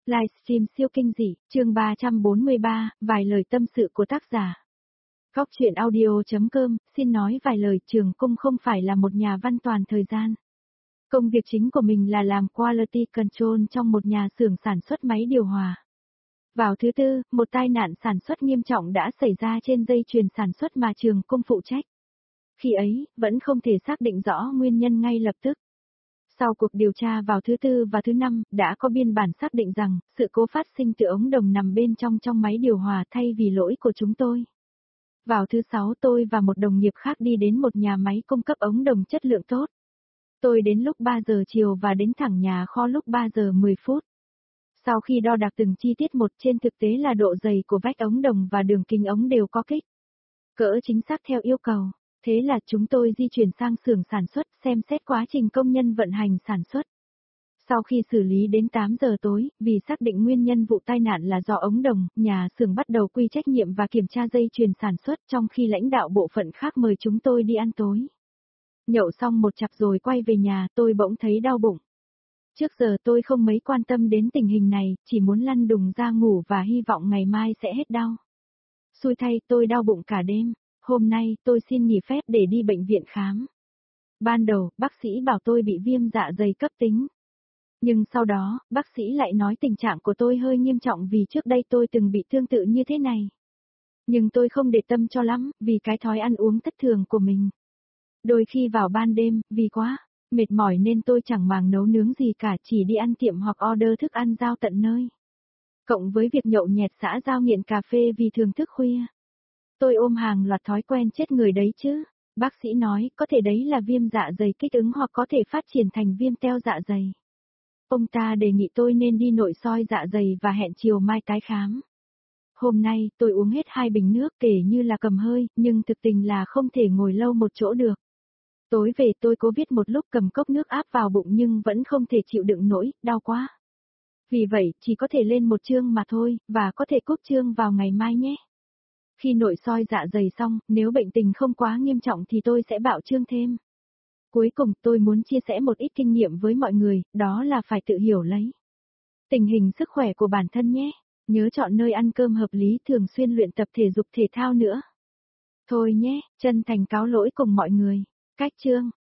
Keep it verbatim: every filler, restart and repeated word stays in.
Livestream siêu kinh dị, chương ba trăm bốn mươi ba, vài lời tâm sự của tác giả. Góc truyện audio.com, xin nói vài lời. Trường Cung không phải là một nhà văn toàn thời gian. Công việc chính của mình là làm quality control trong một nhà xưởng sản xuất máy điều hòa. Vào thứ tư, một tai nạn sản xuất nghiêm trọng đã xảy ra trên dây chuyền sản xuất mà Trường Cung phụ trách. Khi ấy, vẫn không thể xác định rõ nguyên nhân ngay lập tức. Sau cuộc điều tra vào thứ tư và thứ năm, đã có biên bản xác định rằng, sự cố phát sinh từ ống đồng nằm bên trong trong máy điều hòa thay vì lỗi của chúng tôi. Vào thứ sáu tôi và một đồng nghiệp khác đi đến một nhà máy cung cấp ống đồng chất lượng tốt. Tôi đến lúc ba giờ chiều và đến thẳng nhà kho lúc ba giờ mười phút. Sau khi đo đạc từng chi tiết một, trên thực tế là độ dày của vách ống đồng và đường kính ống đều có kích cỡ chính xác theo yêu cầu. Thế là chúng tôi di chuyển sang xưởng sản xuất, xem xét quá trình công nhân vận hành sản xuất. Sau khi xử lý đến tám giờ tối, vì xác định nguyên nhân vụ tai nạn là do ống đồng, nhà xưởng bắt đầu quy trách nhiệm và kiểm tra dây chuyền sản xuất, trong khi lãnh đạo bộ phận khác mời chúng tôi đi ăn tối. Nhậu xong một chặp rồi quay về nhà, tôi bỗng thấy đau bụng. Trước giờ tôi không mấy quan tâm đến tình hình này, chỉ muốn lăn đùng ra ngủ và hy vọng ngày mai sẽ hết đau. Xui thay, tôi đau bụng cả đêm. Hôm nay, tôi xin nghỉ phép để đi bệnh viện khám. Ban đầu, bác sĩ bảo tôi bị viêm dạ dày cấp tính. Nhưng sau đó, bác sĩ lại nói tình trạng của tôi hơi nghiêm trọng vì trước đây tôi từng bị tương tự như thế này. Nhưng tôi không để tâm cho lắm, vì cái thói ăn uống thất thường của mình. Đôi khi vào ban đêm, vì quá mệt mỏi nên tôi chẳng màng nấu nướng gì cả, chỉ đi ăn tiệm hoặc order thức ăn giao tận nơi. Cộng với việc nhậu nhẹt xã giao nghiện cà phê vì thường thức khuya. Tôi ôm hàng loạt thói quen chết người đấy chứ. Bác sĩ nói, có thể đấy là viêm dạ dày kích ứng hoặc có thể phát triển thành viêm teo dạ dày. Ông ta đề nghị tôi nên đi nội soi dạ dày và hẹn chiều mai tái khám. Hôm nay, tôi uống hết hai bình nước kể như là cầm hơi, nhưng thực tình là không thể ngồi lâu một chỗ được. Tối về tôi cố viết một lúc cầm cốc nước áp vào bụng nhưng vẫn không thể chịu đựng nổi, đau quá. Vì vậy, chỉ có thể lên một chương mà thôi, và có thể cúp chương vào ngày mai nhé. Khi nội soi dạ dày xong, nếu bệnh tình không quá nghiêm trọng thì tôi sẽ bạo chương thêm. Cuối cùng, tôi muốn chia sẻ một ít kinh nghiệm với mọi người, đó là phải tự hiểu lấy tình hình sức khỏe của bản thân nhé. Nhớ chọn nơi ăn cơm hợp lý, thường xuyên luyện tập thể dục thể thao nữa. Thôi nhé, chân thành cáo lỗi cùng mọi người. Cách chương.